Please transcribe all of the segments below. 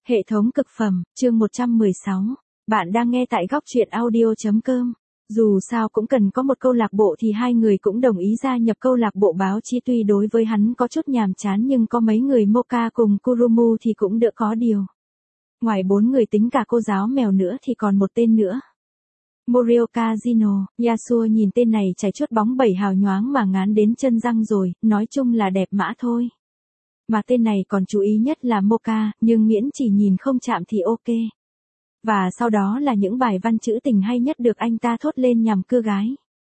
Hệ thống cực phẩm, chương 116. Bạn đang nghe tại góc truyện audio.com. Dù sao cũng cần có một câu lạc bộ thì hai người cũng đồng ý gia nhập câu lạc bộ báo chí, tuy đối với hắn có chút nhàm chán nhưng có mấy người Moka cùng Kurumu thì cũng đỡ có điều. Ngoài 4 người tính cả cô giáo mèo nữa thì còn một tên nữa. Morioka Jino, Yasuo nhìn tên này chảy chút bóng bẩy hào nhoáng mà ngán đến chân răng rồi, nói chung là đẹp mã thôi. Mà tên này còn chú ý nhất là Moka, nhưng miễn chỉ nhìn không chạm thì ok. Và sau đó là những bài văn trữ tình hay nhất được anh ta thốt lên nhằm cưa gái.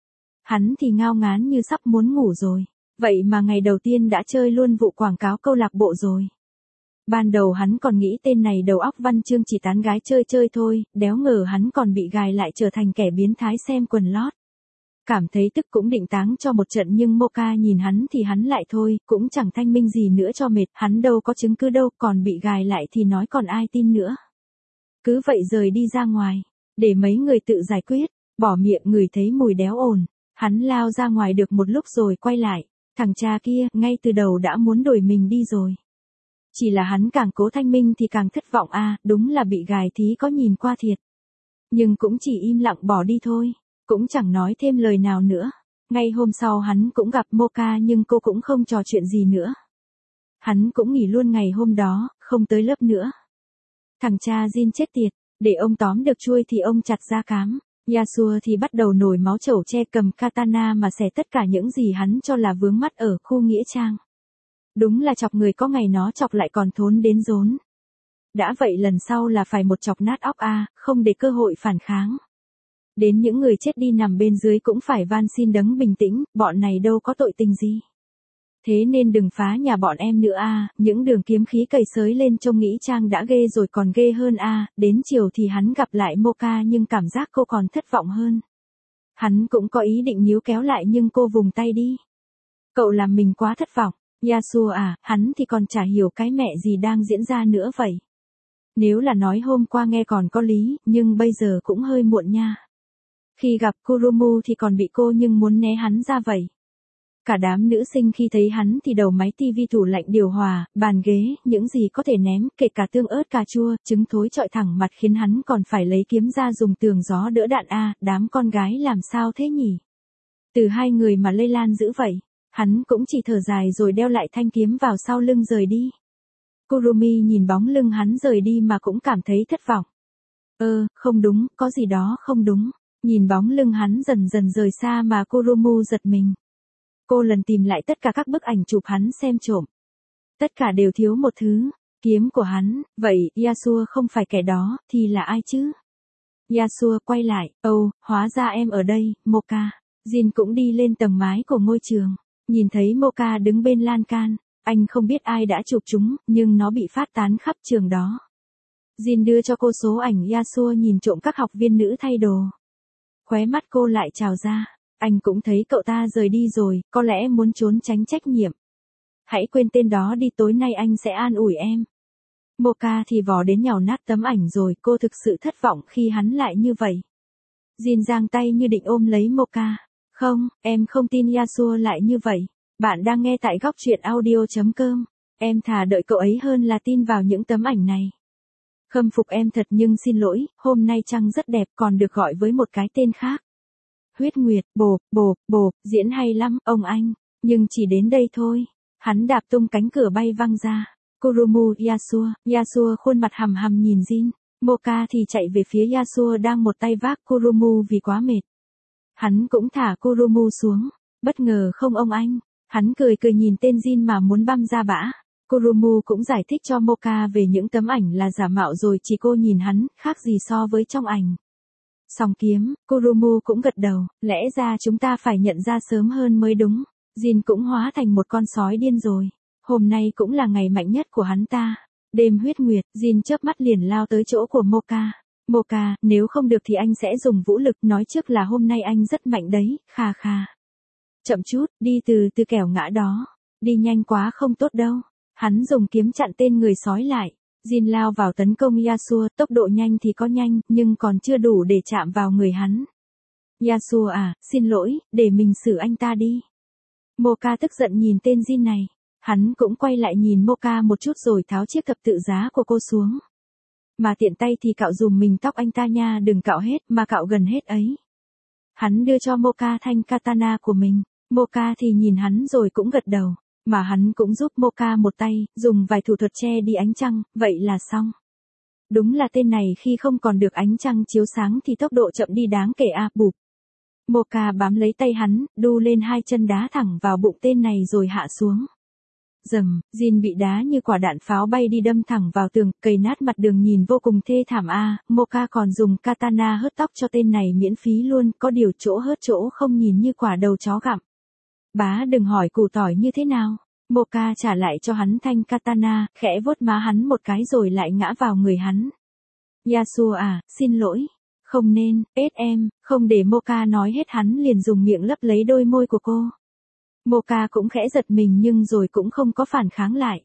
Hắn thì ngao ngán như sắp muốn ngủ rồi. Vậy mà ngày đầu tiên đã chơi luôn vụ quảng cáo câu lạc bộ rồi. Ban đầu hắn còn nghĩ tên này đầu óc văn chương chỉ tán gái chơi chơi thôi, đéo ngờ hắn còn bị gài lại trở thành kẻ biến thái xem quần lót. Cảm thấy tức cũng định táng cho một trận nhưng Moka nhìn hắn thì hắn lại thôi, cũng chẳng thanh minh gì nữa cho mệt, hắn đâu có chứng cứ đâu, còn bị gài lại thì nói còn ai tin nữa. Cứ vậy rời đi ra ngoài, để mấy người tự giải quyết, bỏ miệng ngửi thấy mùi đéo ổn, hắn lao ra ngoài được một lúc rồi quay lại, thằng cha kia ngay từ đầu đã muốn đuổi mình đi rồi. Chỉ là hắn càng cố thanh minh thì càng thất vọng đúng là bị gài thí có nhìn qua thiệt. Nhưng cũng chỉ im lặng bỏ đi thôi. Cũng chẳng nói thêm lời nào nữa. Ngay hôm sau hắn cũng gặp Moka nhưng cô cũng không trò chuyện gì nữa. Hắn cũng nghỉ luôn ngày hôm đó, không tới lớp nữa. Thằng cha Jin chết tiệt, để ông tóm được chuôi thì ông chặt ra cám. Yasuo thì bắt đầu nổi máu chẩu tre cầm katana mà xẻ tất cả những gì hắn cho là vướng mắt ở khu nghĩa trang. Đúng là chọc người có ngày nó chọc lại còn thốn đến rốn. Đã vậy lần sau là phải một chọc nát óc không để cơ hội phản kháng. Đến những người chết đi nằm bên dưới cũng phải van xin đấng bình tĩnh, bọn này đâu có tội tình gì. Thế nên đừng phá nhà bọn em nữa những đường kiếm khí cày xới lên trông nghĩ trang đã ghê rồi còn ghê hơn đến chiều thì hắn gặp lại Moka nhưng cảm giác cô còn thất vọng hơn. Hắn cũng có ý định níu kéo lại nhưng cô vùng tay đi. Cậu làm mình quá thất vọng, Yasuo hắn thì còn chả hiểu cái mẹ gì đang diễn ra nữa vậy. Nếu là nói hôm qua nghe còn có lý, nhưng bây giờ cũng hơi muộn nha. Khi gặp Kurumu thì còn bị cô nhưng muốn né hắn ra vậy. Cả đám nữ sinh khi thấy hắn thì đầu máy tivi tủ lạnh điều hòa, bàn ghế, những gì có thể ném, kể cả tương ớt cà chua, trứng thối trọi thẳng mặt khiến hắn còn phải lấy kiếm ra dùng tường gió đỡ đạn đám con gái làm sao thế nhỉ? Từ hai người mà lây lan dữ vậy, hắn cũng chỉ thở dài rồi đeo lại thanh kiếm vào sau lưng rời đi. Kurumi nhìn bóng lưng hắn rời đi mà cũng cảm thấy thất vọng. Không đúng, có gì đó không đúng. Nhìn bóng lưng hắn dần dần rời xa mà Kurumu giật mình. Cô lần tìm lại tất cả các bức ảnh chụp hắn xem trộm. Tất cả đều thiếu một thứ, kiếm của hắn, vậy Yasuo không phải kẻ đó, thì là ai chứ? Yasuo quay lại, hóa ra em ở đây, Moka. Jin cũng đi lên tầng mái của ngôi trường, nhìn thấy Moka đứng bên lan can, anh không biết ai đã chụp chúng, nhưng nó bị phát tán khắp trường đó. Jin đưa cho cô số ảnh Yasuo nhìn trộm các học viên nữ thay đồ. Khóe mắt cô lại trào ra, anh cũng thấy cậu ta rời đi rồi, có lẽ muốn trốn tránh trách nhiệm. Hãy quên tên đó đi, tối nay anh sẽ an ủi em. Moka thì vò đến nhào nát tấm ảnh rồi, cô thực sự thất vọng khi hắn lại như vậy. Jin giang tay như định ôm lấy Moka. Không, em không tin Yasuo lại như vậy. Bạn đang nghe tại góc truyện audio.com. Em thà đợi cậu ấy hơn là tin vào những tấm ảnh này. Khâm phục em thật nhưng xin lỗi, hôm nay trăng rất đẹp còn được gọi với một cái tên khác. Huyết Nguyệt, bộp, diễn hay lắm, ông anh, nhưng chỉ đến đây thôi. Hắn đạp tung cánh cửa bay văng ra. Kurumu, Yasuo khuôn mặt hầm hầm nhìn Jin. Moka thì chạy về phía Yasuo đang một tay vác Kurumu vì quá mệt. Hắn cũng thả Kurumu xuống. Bất ngờ không ông anh. Hắn cười nhìn tên Jin mà muốn băm ra bã. Kurumu cũng giải thích cho Moka về những tấm ảnh là giả mạo rồi chỉ cô nhìn hắn, khác gì so với trong ảnh. Song kiếm, Kurumu cũng gật đầu, lẽ ra chúng ta phải nhận ra sớm hơn mới đúng. Jin cũng hóa thành một con sói điên rồi. Hôm nay cũng là ngày mạnh nhất của hắn ta. Đêm huyết nguyệt, Jin chớp mắt liền lao tới chỗ của Moka. Moka, nếu không được thì anh sẽ dùng vũ lực, nói trước là hôm nay anh rất mạnh đấy, kha. Chậm chút, đi từ kẻo ngã đó. Đi nhanh quá không tốt đâu. Hắn dùng kiếm chặn tên người sói lại. Jin lao vào tấn công Yasuo, tốc độ nhanh thì có nhanh, nhưng còn chưa đủ để chạm vào người hắn. Yasuo xin lỗi, để mình xử anh ta đi. Moka tức giận nhìn tên Jin này. Hắn cũng quay lại nhìn Moka một chút rồi tháo chiếc thập tự giá của cô xuống. Mà tiện tay thì cạo dùm mình tóc anh ta nha, đừng cạo hết mà cạo gần hết ấy. Hắn đưa cho Mocha thanh katana của mình. Mocha thì nhìn hắn rồi cũng gật đầu. Mà hắn cũng giúp Mocha một tay, dùng vài thủ thuật che đi ánh trăng, vậy là xong. Đúng là tên này khi không còn được ánh trăng chiếu sáng thì tốc độ chậm đi đáng kể a. Bụp. Mocha bám lấy tay hắn, đu lên hai chân đá thẳng vào bụng tên này rồi hạ xuống. Rầm, Jin bị đá như quả đạn pháo bay đi đâm thẳng vào tường, cầy nát mặt đường nhìn vô cùng thê thảm a. Mocha còn dùng katana hớt tóc cho tên này miễn phí luôn, có điều chỗ hớt chỗ không nhìn như quả đầu chó gặm. Bá đừng hỏi củ tỏi như thế nào. Mocha trả lại cho hắn thanh katana, khẽ vuốt má hắn một cái rồi lại ngã vào người hắn. Yasuo à, xin lỗi. Không nên, em, không để Mocha nói hết hắn liền dùng miệng lấp lấy đôi môi của cô. Mocha cũng khẽ giật mình nhưng rồi cũng không có phản kháng lại.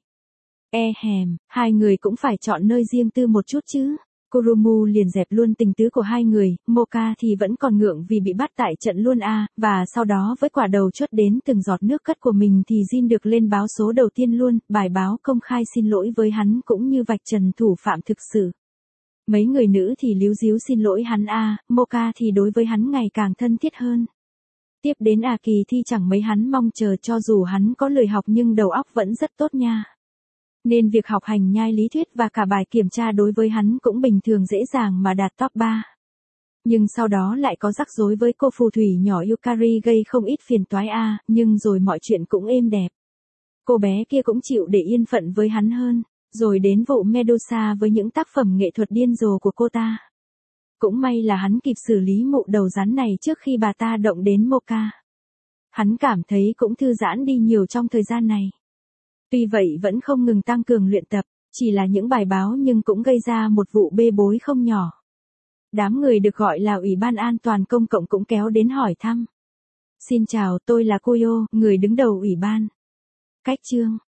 Hai người cũng phải chọn nơi riêng tư một chút chứ. Kurumu liền dẹp luôn tình tứ của hai người, Mocha thì vẫn còn ngượng vì bị bắt tại trận luôn a, và sau đó với quả đầu chuốt đến từng giọt nước cất của mình thì Jin được lên báo số đầu tiên luôn, bài báo công khai xin lỗi với hắn cũng như vạch trần thủ phạm thực sự. Mấy người nữ thì líu díu xin lỗi hắn a, Mocha thì đối với hắn ngày càng thân thiết hơn. Tiếp đến kỳ thi chẳng mấy hắn mong chờ cho dù hắn có lười học nhưng đầu óc vẫn rất tốt nha. Nên việc học hành nhai lý thuyết và cả bài kiểm tra đối với hắn cũng bình thường dễ dàng mà đạt top 3. Nhưng sau đó lại có rắc rối với cô phù thủy nhỏ Yukari gây không ít phiền toái nhưng rồi mọi chuyện cũng êm đẹp. Cô bé kia cũng chịu để yên phận với hắn hơn, rồi đến vụ Medusa với những tác phẩm nghệ thuật điên rồ của cô ta. Cũng may là hắn kịp xử lý mụ đầu rắn này trước khi bà ta động đến Mocha. Hắn cảm thấy cũng thư giãn đi nhiều trong thời gian này. Tuy vậy vẫn không ngừng tăng cường luyện tập, chỉ là những bài báo nhưng cũng gây ra một vụ bê bối không nhỏ. Đám người được gọi là Ủy ban An toàn Công cộng cũng kéo đến hỏi thăm. Xin chào, tôi là Koyo, người đứng đầu ủy ban. Cách chương